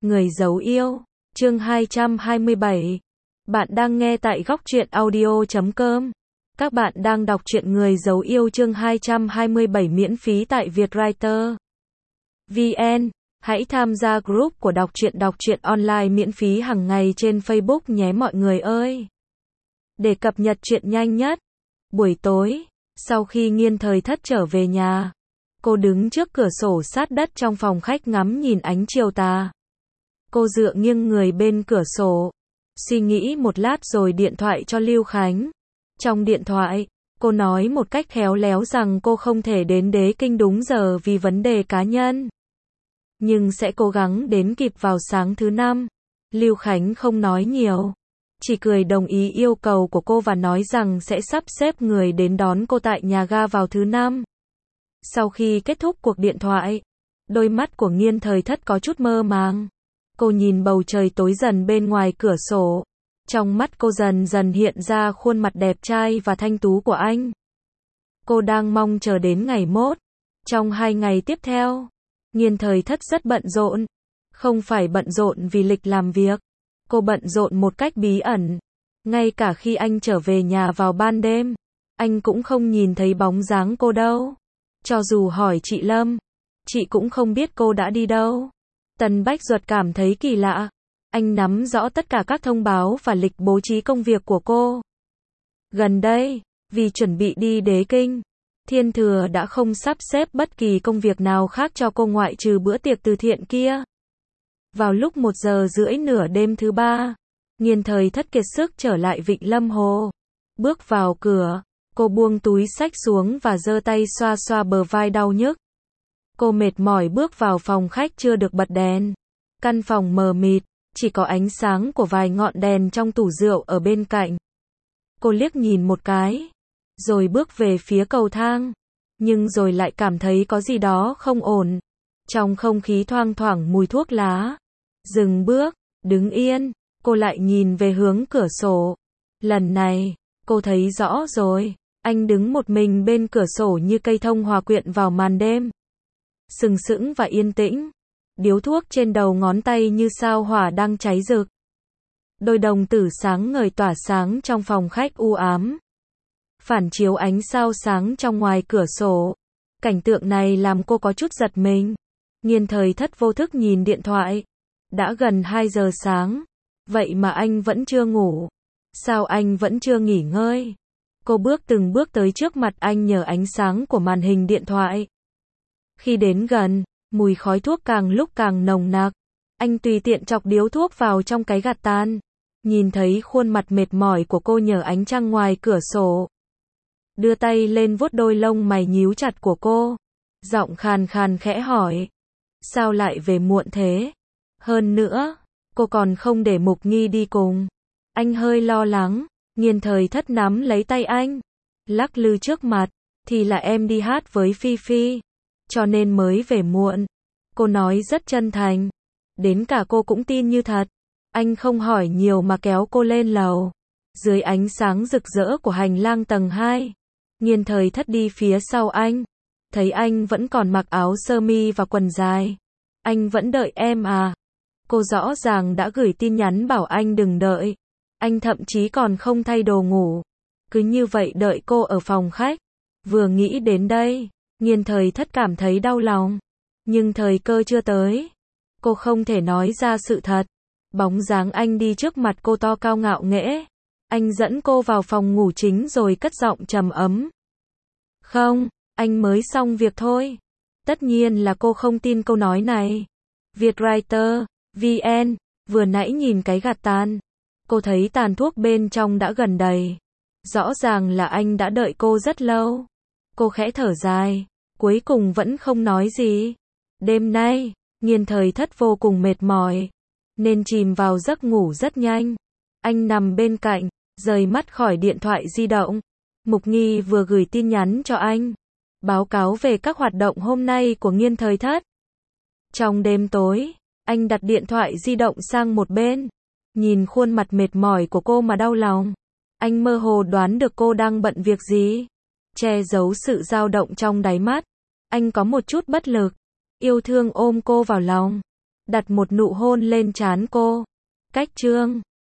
Người dấu yêu, chương 227. Bạn đang nghe tại góc truyện audio.com. Các bạn đang đọc truyện Người dấu yêu chương 227 miễn phí tại Vietwriter VN. Hãy tham gia group của đọc truyện online miễn phí hàng ngày trên Facebook nhé mọi người ơi. Để cập nhật truyện nhanh nhất. Buổi tối, sau khi Nghiên Thời Thất trở về nhà, cô đứng trước cửa sổ sát đất trong phòng khách ngắm nhìn ánh chiều tà. Cô dựa nghiêng người bên cửa sổ, suy nghĩ một lát rồi điện thoại cho Lưu Khánh. Trong điện thoại, cô nói một cách khéo léo rằng cô không thể đến Đế Kinh đúng giờ vì vấn đề cá nhân, nhưng sẽ cố gắng đến kịp vào sáng thứ Năm. Lưu Khánh không nói nhiều, chỉ cười đồng ý yêu cầu của cô và nói rằng sẽ sắp xếp người đến đón cô tại nhà ga vào thứ Năm. Sau khi kết thúc cuộc điện thoại, đôi mắt của Nghiên Thời Thất có chút mơ màng. Cô nhìn bầu trời tối dần bên ngoài cửa sổ. Trong mắt cô dần dần hiện ra khuôn mặt đẹp trai và thanh tú của anh. Cô đang mong chờ đến ngày mốt. Trong 2 ngày tiếp theo, Nghiên Thời Thất rất bận rộn. Không phải bận rộn vì lịch làm việc. Cô bận rộn một cách bí ẩn. Ngay cả khi anh trở về nhà vào ban đêm, anh cũng không nhìn thấy bóng dáng cô đâu. Cho dù hỏi chị Lâm, chị cũng không biết cô đã đi đâu. Tần Bách Duật cảm thấy kỳ lạ. Anh nắm rõ tất cả các thông báo và lịch bố trí công việc của cô. Gần đây, vì chuẩn bị đi Đế Kinh, Thiên Thừa đã không sắp xếp bất kỳ công việc nào khác cho cô ngoại trừ bữa tiệc từ thiện kia. Vào lúc 1:30 nửa đêm thứ Ba, Nghiên Thời Thất kiệt sức trở lại Vịnh Lâm Hồ. Bước vào cửa, cô buông túi xách xuống và giơ tay xoa xoa bờ vai đau nhức. Cô mệt mỏi bước vào phòng khách chưa được bật đèn. Căn phòng mờ mịt, chỉ có ánh sáng của vài ngọn đèn trong tủ rượu ở bên cạnh. Cô liếc nhìn một cái, rồi bước về phía cầu thang, nhưng rồi lại cảm thấy có gì đó không ổn. Trong không khí thoang thoảng mùi thuốc lá. Dừng bước, đứng yên, cô lại nhìn về hướng cửa sổ. Lần này, cô thấy rõ rồi, anh đứng một mình bên cửa sổ như cây thông hòa quyện vào màn đêm. Sừng sững và yên tĩnh. Điếu thuốc trên đầu ngón tay như sao hỏa đang cháy rực. Đôi đồng tử sáng ngời tỏa sáng trong phòng khách u ám. Phản chiếu ánh sao sáng trong ngoài cửa sổ. Cảnh tượng này làm cô có chút giật mình. Nghiên Thời Thất vô thức nhìn điện thoại. Đã gần 2 giờ sáng. Vậy mà anh vẫn chưa ngủ. Sao anh vẫn chưa nghỉ ngơi? Cô bước từng bước tới trước mặt anh nhờ ánh sáng của màn hình điện thoại. Khi đến gần, mùi khói thuốc càng lúc càng nồng nặc. Anh tùy tiện chọc điếu thuốc vào trong cái gạt tàn. Nhìn thấy khuôn mặt mệt mỏi của cô nhờ ánh trăng ngoài cửa sổ. Đưa tay lên vuốt đôi lông mày nhíu chặt của cô. Giọng khàn khàn khẽ hỏi. Sao lại về muộn thế? Hơn nữa, cô còn không để Mục Nghi đi cùng. Anh hơi lo lắng. Nghiên Thời Thất nắm lấy tay anh. Lắc lư trước mặt. Thì là em đi hát với Phi Phi. Cho nên mới về muộn. Cô nói rất chân thành. Đến cả cô cũng tin như thật. Anh không hỏi nhiều mà kéo cô lên lầu. Dưới ánh sáng rực rỡ của hành lang tầng 2. Nghiên Thời Thất đi phía sau anh. Thấy anh vẫn còn mặc áo sơ mi và quần dài. Anh vẫn đợi em à? Cô rõ ràng đã gửi tin nhắn bảo anh đừng đợi. Anh thậm chí còn không thay đồ ngủ. Cứ như vậy đợi cô ở phòng khách. Vừa nghĩ đến đây, Nghiên Thời Thất cảm thấy đau lòng. Nhưng thời cơ chưa tới. Cô không thể nói ra sự thật. Bóng dáng anh đi trước mặt cô to cao ngạo nghễ. Anh dẫn cô vào phòng ngủ chính rồi cất giọng trầm ấm. Không, anh mới xong việc thôi. Tất nhiên là cô không tin câu nói này. Vietwriter VN. Vừa nãy nhìn cái gạt tàn. Cô thấy tàn thuốc bên trong đã gần đầy. Rõ ràng là anh đã đợi cô rất lâu. Cô khẽ thở dài. Cuối cùng vẫn không nói gì. Đêm nay, Nghiên Thời Thất vô cùng mệt mỏi. Nên chìm vào giấc ngủ rất nhanh. Anh nằm bên cạnh, rời mắt khỏi điện thoại di động. Mục Nghi vừa gửi tin nhắn cho anh. Báo cáo về các hoạt động hôm nay của Nghiên Thời Thất. Trong đêm tối, anh đặt điện thoại di động sang một bên. Nhìn khuôn mặt mệt mỏi của cô mà đau lòng. Anh mơ hồ đoán được cô đang bận việc gì. Che giấu sự dao động trong đáy mắt. Anh có một chút bất lực. Yêu thương ôm cô vào lòng. đặt một nụ hôn lên trán cô. Cách chương